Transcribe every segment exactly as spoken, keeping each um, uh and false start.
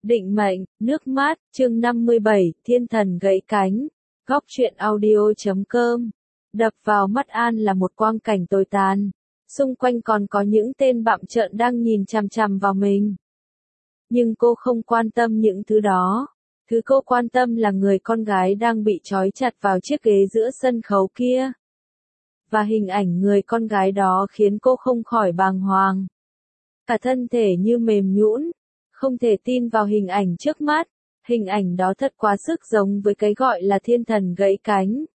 Định mệnh, nước mắt, chương năm mươi bảy, thiên thần gãy cánh. Góc truyện audio.com. Đập vào mắt An là một quang cảnh tồi tàn. Xung quanh còn có những tên bặm trợn đang nhìn chằm chằm vào mình. Nhưng cô không quan tâm những thứ đó. Thứ cô quan tâm là người con gái đang bị trói chặt vào chiếc ghế giữa sân khấu kia. Và hình ảnh người con gái đó khiến cô không khỏi bàng hoàng. Cả thân thể như mềm nhũn, không thể tin vào hình ảnh trước mắt. Hình ảnh đó thật quá sức giống với cái gọi là thiên thần gãy cánh.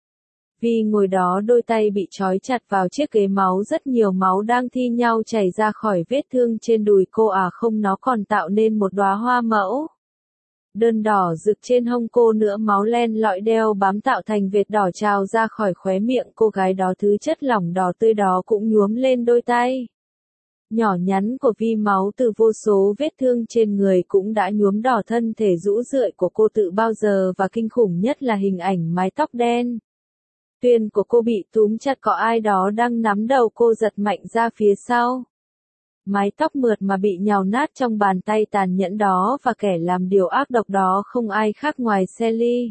Vì ngồi đó đôi tay bị trói chặt vào chiếc ghế, máu rất nhiều máu đang thi nhau chảy ra khỏi vết thương trên đùi cô, à không, nó còn tạo nên một đóa hoa mẫu đơn đỏ rực trên hông cô nữa, máu len lỏi đeo bám tạo thành vệt đỏ trào ra khỏi khóe miệng cô gái đó, thứ chất lỏng đỏ tươi đó cũng nhuốm lên đôi tay nhỏ nhắn của Vi, máu từ vô số vết thương trên người cũng đã nhuốm đỏ thân thể rũ rượi của cô tự bao giờ, và kinh khủng nhất là hình ảnh mái tóc đen tuyền của cô bị túm chặt, có ai đó đang nắm đầu cô giật mạnh ra phía sau. Mái tóc mượt mà bị nhào nát trong bàn tay tàn nhẫn đó, và kẻ làm điều ác độc đó không ai khác ngoài Sally.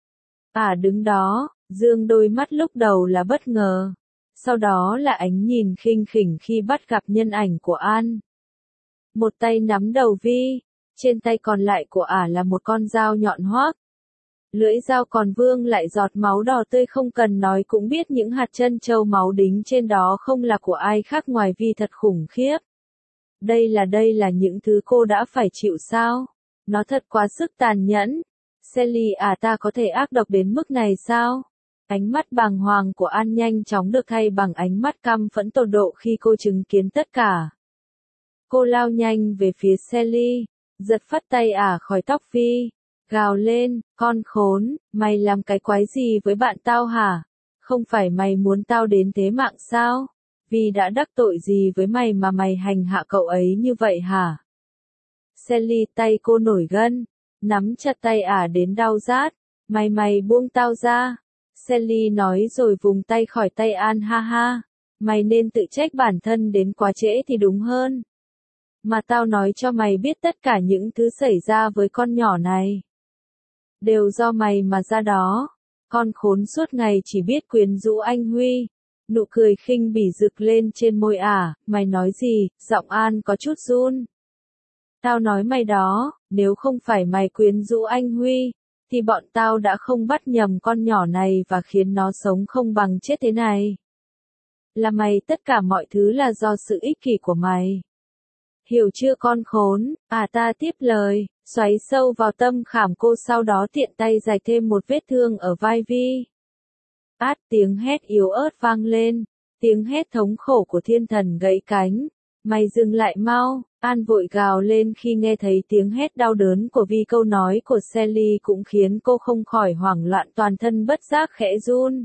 À đứng đó, dương đôi mắt, lúc đầu là bất ngờ. Sau đó là ánh nhìn khinh khỉnh khi bắt gặp nhân ảnh của An. Một tay nắm đầu Vi, trên tay còn lại của ả là một con dao nhọn hoắt. Lưỡi dao còn vương lại giọt máu đỏ tươi, không cần nói cũng biết những hạt chân châu máu đính trên đó không là của ai khác ngoài Vi, thật khủng khiếp. Đây là đây là những thứ cô đã phải chịu sao? Nó thật quá sức tàn nhẫn. Sally à, ta có thể ác độc đến mức này sao? Ánh mắt bàng hoàng của An nhanh chóng được thay bằng ánh mắt căm phẫn tột độ khi cô chứng kiến tất cả. Cô lao nhanh về phía Sally, giật phắt tay ả khỏi tóc Vi, gào lên, con khốn, mày làm cái quái gì với bạn tao hả? Không phải mày muốn tao đến thế mạng sao? Vi đã đắc tội gì với mày mà mày hành hạ cậu ấy như vậy hả? Sally, tay cô nổi gân, nắm chặt tay ả đến đau rát. Mày mày buông tao ra. Sally nói rồi vùng tay khỏi tay An. Ha ha, mày nên tự trách bản thân đến quá trễ thì đúng hơn. Mà tao nói cho mày biết, tất cả những thứ xảy ra với con nhỏ này đều do mày mà ra đó. Con khốn suốt ngày chỉ biết quyến rũ anh Huy. Nụ cười khinh bỉ rực lên trên môi ả. Mày nói gì? Giọng An có chút run. Tao nói mày đó, nếu không phải mày quyến rũ anh Huy, thì bọn tao đã không bắt nhầm con nhỏ này và khiến nó sống không bằng chết thế này. Là mày, tất cả mọi thứ là do sự ích kỷ của mày. Hiểu chưa con khốn? À, ta tiếp lời, xoáy sâu vào tâm khảm cô, sau đó tiện tay rạch thêm một vết thương ở vai Vi. Át, tiếng hét yếu ớt vang lên, tiếng hét thống khổ của thiên thần gãy cánh. Mày dừng lại mau. An vội gào lên khi nghe thấy tiếng hét đau đớn của Vi. Câu nói của Sally cũng khiến cô không khỏi hoảng loạn, toàn thân bất giác khẽ run.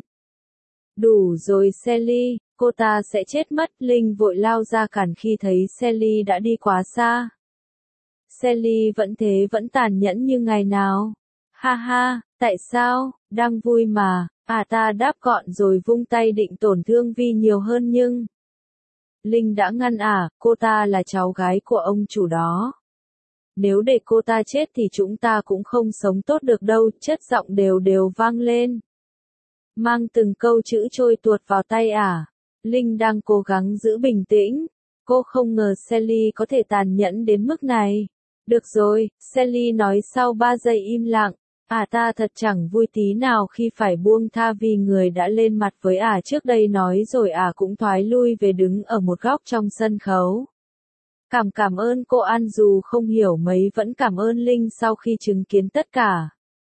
Đủ rồi Sally, cô ta sẽ chết mất. Linh vội lao ra cản khi thấy Sally đã đi quá xa. Sally vẫn thế, vẫn tàn nhẫn như ngày nào. Ha ha, tại sao? Đang vui mà. À, ta đáp gọn rồi vung tay định tổn thương Vi nhiều hơn, nhưng Linh đã ngăn ả. Cô ta là cháu gái của ông chủ đó. Nếu để cô ta chết thì chúng ta cũng không sống tốt được đâu. Chất giọng đều đều vang lên, mang từng câu chữ trôi tuột vào tay ả. Linh đang cố gắng giữ bình tĩnh. Cô không ngờ Sally có thể tàn nhẫn đến mức này. Được rồi, Sally nói sau ba giây im lặng. À, ta thật chẳng vui tí nào khi phải buông tha vì người đã lên mặt với ả trước đây. Nói rồi ả cũng thoái lui về đứng ở một góc trong sân khấu. Cảm cảm ơn cô An, dù không hiểu mấy vẫn cảm ơn Linh sau khi chứng kiến tất cả.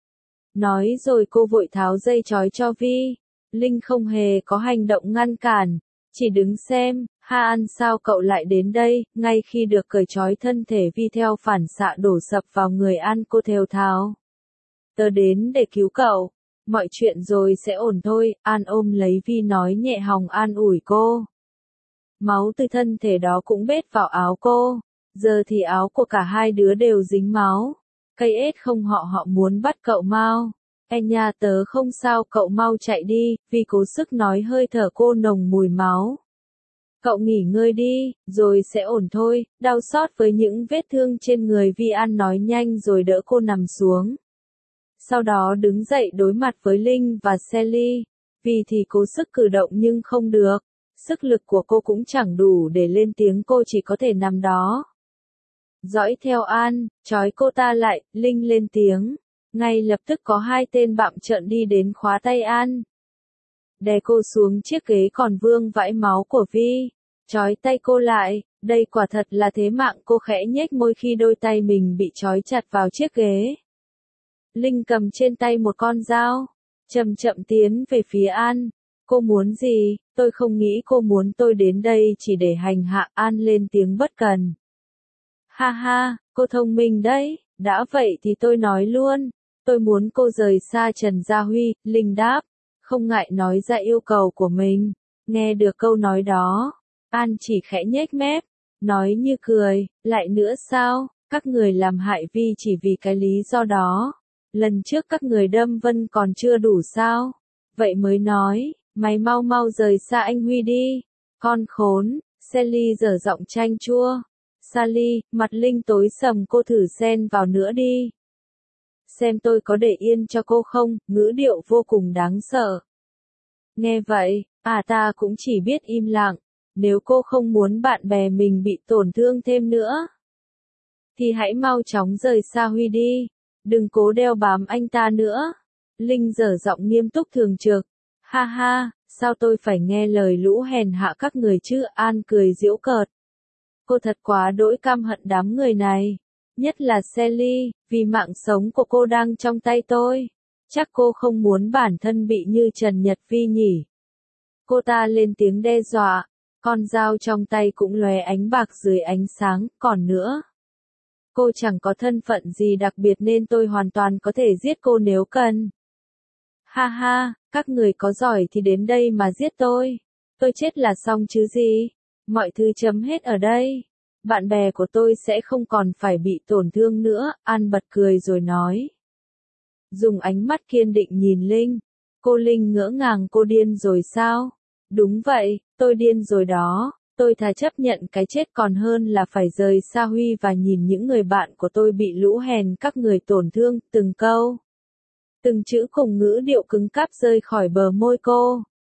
Nói rồi cô vội tháo dây trói cho Vi. Linh không hề có hành động ngăn cản, chỉ đứng xem. Ha An, sao cậu lại đến đây? Ngay khi được cởi trói, thân thể Vi theo phản xạ đổ sập vào người An. Cô thều thào, tớ đến để cứu cậu. Mọi chuyện rồi sẽ ổn thôi. An ôm lấy Vi nói nhẹ hòng an ủi cô. Máu từ thân thể đó cũng bết vào áo cô. Giờ thì áo của cả hai đứa đều dính máu. Cây ết không, họ họ muốn bắt cậu mau. E nha, tớ không sao, cậu mau chạy đi. Vi cố sức nói, hơi thở cô nồng mùi máu. Cậu nghỉ ngơi đi, rồi sẽ ổn thôi, đau xót với những vết thương trên người Vi An nói nhanh rồi đỡ cô nằm xuống. Sau đó đứng dậy đối mặt với Linh và Sally, vì thì cố sức cử động nhưng không được, sức lực của cô cũng chẳng đủ để lên tiếng, cô chỉ có thể nằm đó. Dõi theo An, trói cô ta lại, Linh lên tiếng. Ngay lập tức có hai tên bặm trợn đi đến khóa tay An. Đè cô xuống chiếc ghế còn vương vãi máu của Vi. Trói tay cô lại, đây quả thật là thế mạng, cô khẽ nhếch môi khi đôi tay mình bị trói chặt vào chiếc ghế. Linh cầm trên tay một con dao, chậm chậm tiến về phía An. Cô muốn gì? Tôi không nghĩ cô muốn tôi đến đây chỉ để hành hạ. An lên tiếng bất cần. Ha ha, cô thông minh đấy, đã vậy thì tôi nói luôn. Tôi muốn cô rời xa Trần Gia Huy, Linh đáp, không ngại nói ra yêu cầu của mình. Nghe được câu nói đó, An chỉ khẽ nhếch mép, nói như cười, lại nữa sao, các người làm hại Vi chỉ vì cái lý do đó. Lần trước các người đâm Vân còn chưa đủ sao? Vậy mới nói, mày mau mau rời xa anh Huy đi. Con khốn, Sally dở giọng chanh chua. Sally, mặt Linh tối sầm, cô thử xen vào nữa đi. Xem tôi có để yên cho cô không, ngữ điệu vô cùng đáng sợ. Nghe vậy, à ta cũng chỉ biết im lặng, nếu cô không muốn bạn bè mình bị tổn thương thêm nữa, thì hãy mau chóng rời xa Huy đi, đừng cố đeo bám anh ta nữa. Linh dở giọng nghiêm túc thường trực, ha ha, sao tôi phải nghe lời lũ hèn hạ các người chứ? An cười giễu cợt. Cô thật quá đỗi căm hận đám người này. Nhất là Sally, vì mạng sống của cô đang trong tay tôi. Chắc cô không muốn bản thân bị như Trần Nhật Vi nhỉ. Cô ta lên tiếng đe dọa, con dao trong tay cũng lóe ánh bạc dưới ánh sáng, còn nữa. Cô chẳng có thân phận gì đặc biệt nên tôi hoàn toàn có thể giết cô nếu cần. Ha ha, các người có giỏi thì đến đây mà giết tôi. Tôi chết là xong chứ gì. Mọi thứ chấm hết ở đây. Bạn bè của tôi sẽ không còn phải bị tổn thương nữa. An bật cười rồi nói. Dùng ánh mắt kiên định nhìn Linh. Cô Linh ngỡ ngàng, cô điên rồi sao? Đúng vậy, tôi điên rồi đó. Tôi thà chấp nhận cái chết còn hơn là phải rời xa Huy và nhìn những người bạn của tôi bị lũ hèn các người tổn thương. Từng câu, từng chữ cùng ngữ điệu cứng cáp rơi khỏi bờ môi cô.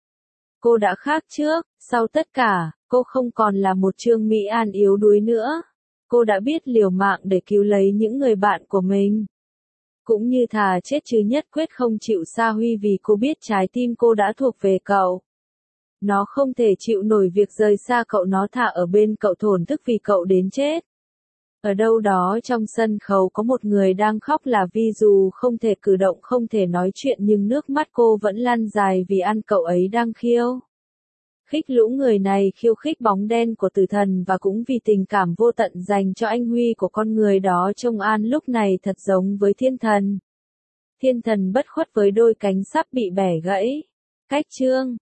Cô đã khác trước, sau tất cả, cô không còn là một Trương Mỹ An yếu đuối nữa. Cô đã biết liều mạng để cứu lấy những người bạn của mình. Cũng như thà chết chứ nhất quyết không chịu xa Huy, vì cô biết trái tim cô đã thuộc về cậu. Nó không thể chịu nổi việc rời xa cậu, nó thà ở bên cậu thổn thức vì cậu đến chết. Ở đâu đó trong sân khấu có một người đang khóc là Vi, dù không thể cử động, không thể nói chuyện, nhưng nước mắt cô vẫn lăn dài vì An. Cậu ấy đang khiêu khích lũ người này, khiêu khích bóng đen của tử thần, và cũng vì tình cảm vô tận dành cho anh Huy của con người đó. Trông An lúc này thật giống với thiên thần. Thiên thần bất khuất với đôi cánh sắp bị bẻ gãy. Cách chương